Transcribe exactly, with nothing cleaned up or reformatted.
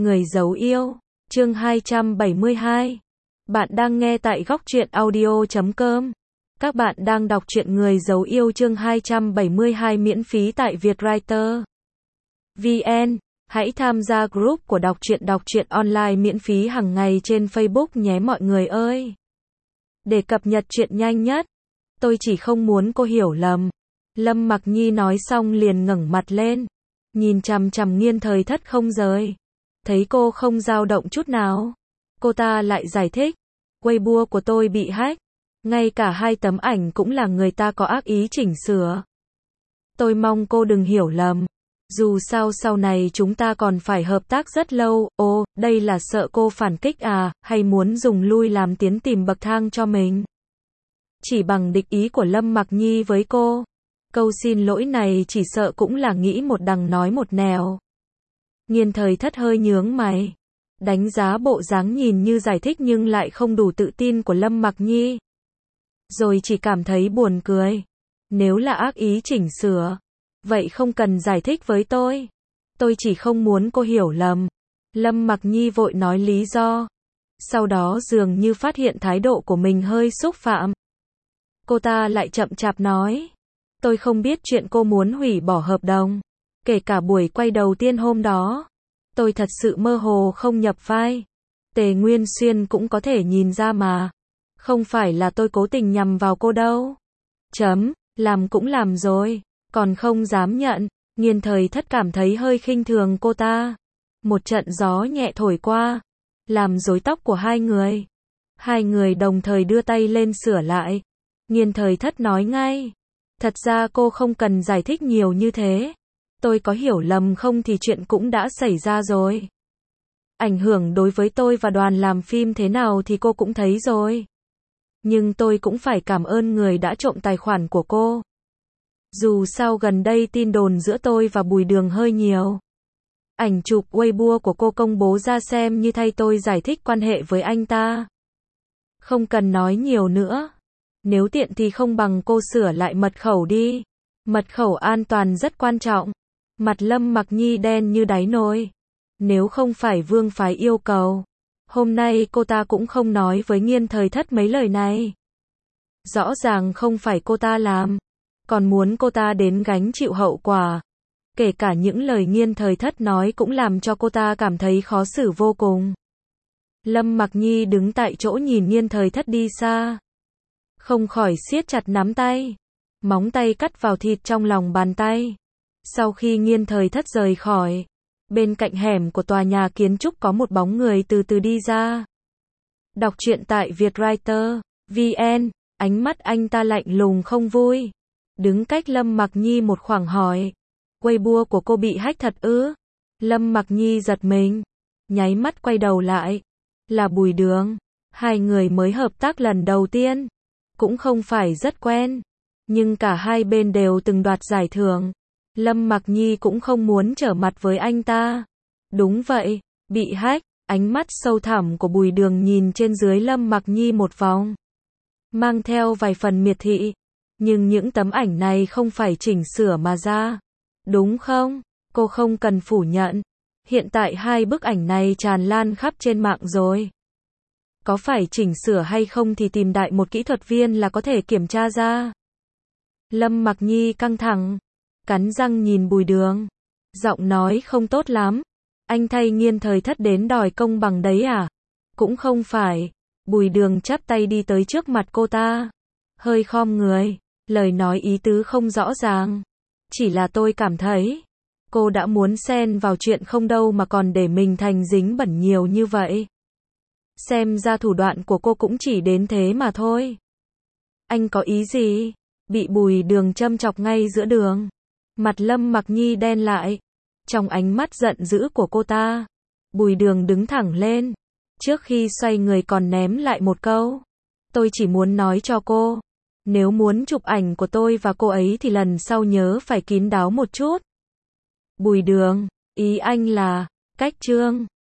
Người giấu yêu, chương hai trăm bảy mươi hai. Bạn đang nghe tại góc truyện audio chấm com. Các bạn đang đọc truyện Người giấu yêu chương hai trăm bảy mươi hai miễn phí tại Vietwriter vê en. Hãy tham gia group của đọc truyện đọc truyện online miễn phí hàng ngày trên Facebook nhé mọi người ơi. Để cập nhật truyện nhanh nhất. Tôi chỉ không muốn cô hiểu lầm. Lâm Mặc Nhi nói xong liền ngẩng mặt lên, nhìn chằm chằm Nghiên Thời Thất không rời. Thấy cô không dao động chút nào, cô ta lại giải thích, Weibo của tôi bị hack, ngay cả hai tấm ảnh cũng là người ta có ác ý chỉnh sửa. Tôi mong cô đừng hiểu lầm, dù sao sau này chúng ta còn phải hợp tác rất lâu. Ồ, đây là sợ cô phản kích à, hay muốn dùng lui làm tiến tìm bậc thang cho mình? Chỉ bằng địch ý của Lâm Mặc Nhi với cô, câu xin lỗi này chỉ sợ cũng là nghĩ một đằng nói một nẻo. Nghiên Thời Thất hơi nhướng mày, đánh giá bộ dáng nhìn như giải thích nhưng lại không đủ tự tin của Lâm Mặc Nhi. Rồi chỉ cảm thấy buồn cười. Nếu là ác ý chỉnh sửa, vậy không cần giải thích với tôi. Tôi chỉ không muốn cô hiểu lầm. Lâm Mặc Nhi vội nói lý do. Sau đó dường như phát hiện thái độ của mình hơi xúc phạm. Cô ta lại chậm chạp nói, tôi không biết chuyện cô muốn hủy bỏ hợp đồng. Kể cả buổi quay đầu tiên hôm đó, tôi thật sự mơ hồ không nhập vai. Tề Nguyên Xuyên cũng có thể nhìn ra mà. Không phải là tôi cố tình nhằm vào cô đâu. Chấm, làm cũng làm rồi, còn không dám nhận. Nghiên Thời Thất cảm thấy hơi khinh thường cô ta. Một trận gió nhẹ thổi qua, làm rối tóc của hai người. Hai người đồng thời đưa tay lên sửa lại. Nghiên Thời Thất nói ngay, thật ra cô không cần giải thích nhiều như thế. Tôi có hiểu lầm không thì chuyện cũng đã xảy ra rồi. Ảnh hưởng đối với tôi và đoàn làm phim thế nào thì cô cũng thấy rồi. Nhưng tôi cũng phải cảm ơn người đã trộm tài khoản của cô. Dù sao gần đây tin đồn giữa tôi và Bùi Đường hơi nhiều. Ảnh chụp Weibo của cô công bố ra xem như thay tôi giải thích quan hệ với anh ta. Không cần nói nhiều nữa. Nếu tiện thì không bằng cô sửa lại mật khẩu đi. Mật khẩu an toàn rất quan trọng. Mặt Lâm Mặc Nhi đen như đáy nồi. Nếu không phải Vương phái yêu cầu, hôm nay cô ta cũng không nói với Nghiên Thời Thất mấy lời này. Rõ ràng không phải cô ta làm, còn muốn cô ta đến gánh chịu hậu quả. Kể cả những lời Nghiên Thời Thất nói cũng làm cho cô ta cảm thấy khó xử vô cùng. Lâm Mặc Nhi đứng tại chỗ nhìn Nghiên Thời Thất đi xa, không khỏi siết chặt nắm tay, móng tay cắt vào thịt trong lòng bàn tay. Sau khi Nghiên Thời Thất rời khỏi, bên cạnh hẻm của tòa nhà kiến trúc có một bóng người từ từ đi ra. Đọc truyện tại Vietwriter vê en, ánh mắt anh ta lạnh lùng không vui. Đứng cách Lâm Mặc Nhi một khoảng hỏi, Weibo của cô bị hack thật ư? Lâm Mặc Nhi giật mình, nháy mắt quay đầu lại. Là Bùi Đường, hai người mới hợp tác lần đầu tiên, cũng không phải rất quen, nhưng cả hai bên đều từng đoạt giải thưởng. Lâm Mặc Nhi cũng không muốn trở mặt với anh ta. Đúng vậy, bị hack. Ánh mắt sâu thẳm của Bùi Đường nhìn trên dưới Lâm Mặc Nhi một vòng, mang theo vài phần miệt thị. Nhưng những tấm ảnh này không phải chỉnh sửa mà ra, đúng không? Cô không cần phủ nhận. Hiện tại hai bức ảnh này tràn lan khắp trên mạng rồi. Có phải chỉnh sửa hay không thì tìm đại một kỹ thuật viên là có thể kiểm tra ra. Lâm Mặc Nhi căng thẳng, cắn răng nhìn Bùi Đường, giọng nói không tốt lắm. Anh thay Nghiên Thời Thất đến đòi công bằng đấy à? Cũng không phải. Bùi Đường chắp tay đi tới trước mặt cô ta, hơi khom người, lời nói ý tứ không rõ ràng. Chỉ là tôi cảm thấy, cô đã muốn xen vào chuyện không đâu mà còn để mình thành dính bẩn nhiều như vậy. Xem ra thủ đoạn của cô cũng chỉ đến thế mà thôi. Anh có ý gì? Bị Bùi Đường châm chọc ngay giữa đường. Mặt Lâm Mặc Nhi đen lại. Trong ánh mắt giận dữ của cô ta, Bùi Đường đứng thẳng lên. Trước khi xoay người còn ném lại một câu. Tôi chỉ muốn nói cho cô, nếu muốn chụp ảnh của tôi và cô ấy thì lần sau nhớ phải kín đáo một chút. Bùi Đường, ý anh là, cách trương.